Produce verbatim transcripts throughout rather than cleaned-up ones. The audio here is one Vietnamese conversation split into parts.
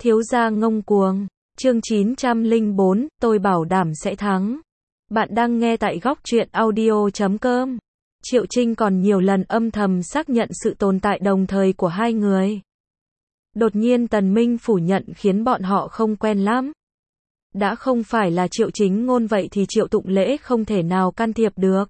Thiếu gia ngông cuồng. Chương chín trăm lẻ bốn, tôi bảo đảm sẽ thắng. Bạn đang nghe tại góc truyện audio chấm com. Triệu Trinh còn nhiều lần âm thầm xác nhận sự tồn tại đồng thời của hai người. Đột nhiên Tần Minh phủ nhận khiến bọn họ không quen lắm. Đã không phải là Triệu Chính Ngôn vậy thì Triệu Tụng Lễ không thể nào can thiệp được.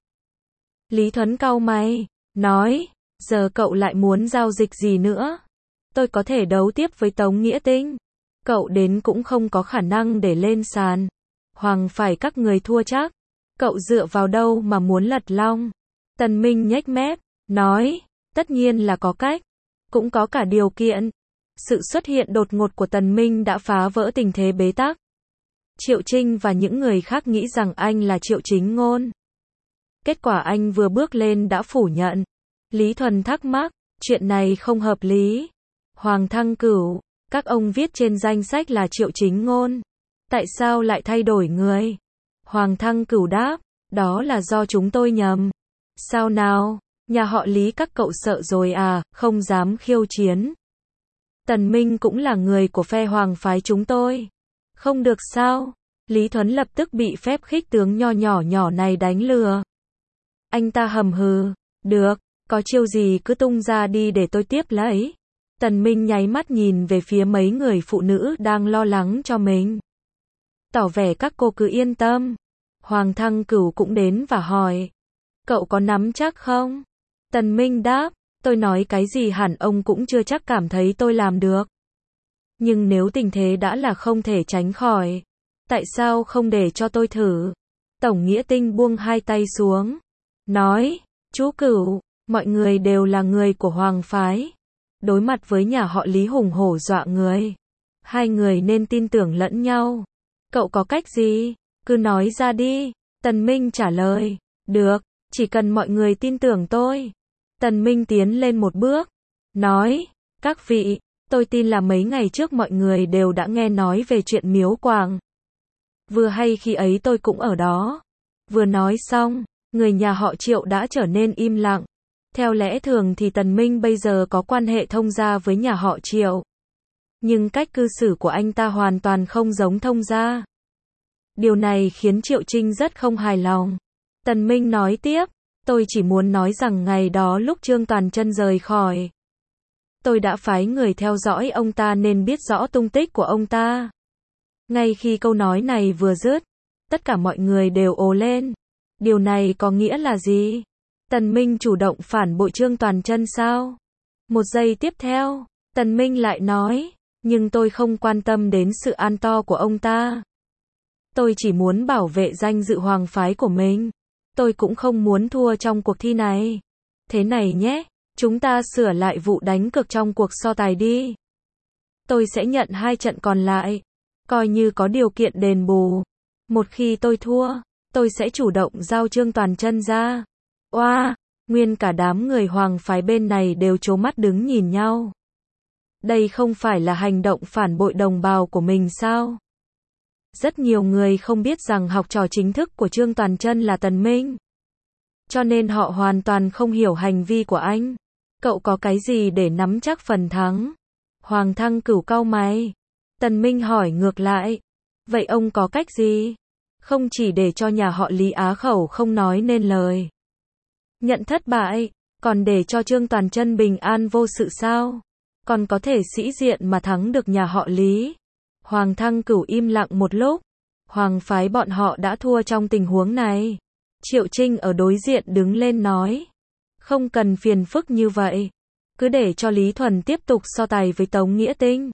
Lý Thuấn cau mày, nói, giờ cậu lại muốn giao dịch gì nữa? Tôi có thể đấu tiếp với Tống Nghĩa Tinh. Cậu đến cũng không có khả năng để lên sàn. Hoàng phải các người thua chắc. Cậu dựa vào đâu mà muốn lật long? Tần Minh nhếch mép, nói, tất nhiên là có cách. Cũng có cả điều kiện. Sự xuất hiện đột ngột của Tần Minh đã phá vỡ tình thế bế tắc. Triệu Trinh và những người khác nghĩ rằng anh là Triệu Chính Ngôn. Kết quả anh vừa bước lên đã phủ nhận. Lý Thuần thắc mắc, chuyện này không hợp lý. Hoàng Thăng Cửu, các ông viết trên danh sách là Triệu Chính Ngôn. Tại sao lại thay đổi người? Hoàng Thăng Cửu đáp, đó là do chúng tôi nhầm. Sao nào? Nhà họ Lý các cậu sợ rồi à, không dám khiêu chiến. Tần Minh cũng là người của phe Hoàng phái chúng tôi. Không được sao? Lý Thuấn lập tức bị phép khích tướng nho nhỏ nhỏ này đánh lừa. Anh ta hầm hừ, được, có chiêu gì cứ tung ra đi để tôi tiếp lấy. Tần Minh nháy mắt nhìn về phía mấy người phụ nữ đang lo lắng cho mình. Tỏ vẻ các cô cứ yên tâm. Hoàng Thăng Cửu cũng đến và hỏi. Cậu có nắm chắc không? Tần Minh đáp, tôi nói cái gì hẳn ông cũng chưa chắc cảm thấy tôi làm được. Nhưng nếu tình thế đã là không thể tránh khỏi, tại sao không để cho tôi thử? Tổng Nghĩa Tinh buông hai tay xuống. Nói, chú Cửu, mọi người đều là người của Hoàng phái. Đối mặt với nhà họ Lý hùng hổ dọa người. Hai người nên tin tưởng lẫn nhau. Cậu có cách gì? Cứ nói ra đi. Tần Minh trả lời. Được, chỉ cần mọi người tin tưởng tôi. Tần Minh tiến lên một bước. Nói, các vị, tôi tin là mấy ngày trước mọi người đều đã nghe nói về chuyện Miếu Quảng. Vừa hay khi ấy tôi cũng ở đó. Vừa nói xong, người nhà họ Triệu đã trở nên im lặng. Theo lẽ thường thì Tần Minh bây giờ có quan hệ thông gia với nhà họ Triệu. Nhưng cách cư xử của anh ta hoàn toàn không giống thông gia. Điều này khiến Triệu Trinh rất không hài lòng. Tần Minh nói tiếp, tôi chỉ muốn nói rằng ngày đó lúc Trương Toàn Chân rời khỏi, tôi đã phái người theo dõi ông ta nên biết rõ tung tích của ông ta. Ngay khi câu nói này vừa dứt, tất cả mọi người đều ồ lên. Điều này có nghĩa là gì? Tần Minh chủ động phản bội Trương Toàn Chân sao? Một giây tiếp theo, Tần Minh lại nói, nhưng tôi không quan tâm đến sự an to của ông ta. Tôi chỉ muốn bảo vệ danh dự Hoàng phái của mình. Tôi cũng không muốn thua trong cuộc thi này. Thế này nhé, chúng ta sửa lại vụ đánh cược trong cuộc so tài đi. Tôi sẽ nhận hai trận còn lại, coi như có điều kiện đền bù. Một khi tôi thua, tôi sẽ chủ động giao Trương Toàn Chân ra. Oa, wow, nguyên cả đám người Hoàng phái bên này đều trố mắt đứng nhìn nhau. Đây không phải là hành động phản bội đồng bào của mình sao? Rất nhiều người không biết rằng học trò chính thức của Trương Toàn Chân là Tần Minh. Cho nên họ hoàn toàn không hiểu hành vi của anh. Cậu có cái gì để nắm chắc phần thắng? Hoàng Thăng Cửu cau mày. Tần Minh hỏi ngược lại. Vậy ông có cách gì? Không chỉ để cho nhà họ Lý á khẩu không nói nên lời. Nhận thất bại, còn để cho Trương Toàn Chân bình an vô sự sao? Còn có thể sĩ diện mà thắng được nhà họ Lý? Hoàng Thăng Cửu im lặng một lúc. Hoàng phái bọn họ đã thua trong tình huống này. Triệu Trinh ở đối diện đứng lên nói. Không cần phiền phức như vậy. Cứ để cho Lý Thuần tiếp tục so tài với Tống Nghĩa Tinh.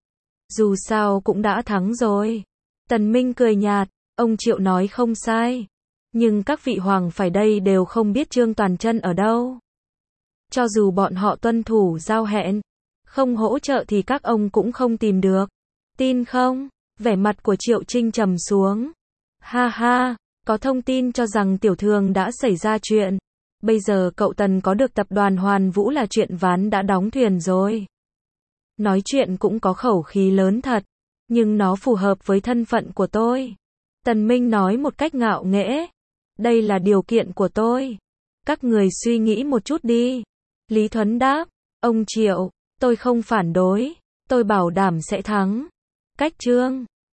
Dù sao cũng đã thắng rồi. Tần Minh cười nhạt. Ông Triệu nói không sai. Nhưng các vị Hoàng phải đây đều không biết Trương Toàn Chân ở đâu. Cho dù bọn họ tuân thủ giao hẹn, không hỗ trợ thì các ông cũng không tìm được. Tin không? Vẻ mặt của Triệu Trinh trầm xuống. Ha ha, có thông tin cho rằng tiểu thường đã xảy ra chuyện. Bây giờ cậu Tần có được tập đoàn Hoàn Vũ là chuyện ván đã đóng thuyền rồi. Nói chuyện cũng có khẩu khí lớn thật, nhưng nó phù hợp với thân phận của tôi. Tần Minh nói một cách ngạo nghễ. Đây là điều kiện của tôi. Các người suy nghĩ một chút đi. Lý Thuấn đáp, ông Triệu, tôi không phản đối. Tôi bảo đảm sẽ thắng. Cách chương